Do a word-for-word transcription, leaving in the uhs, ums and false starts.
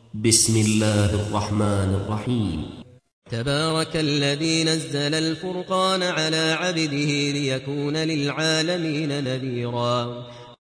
بسم الله الرحمن الرحيم. تبارك الذي نزل الفرقان على عبده ليكون للعالمين نذيرا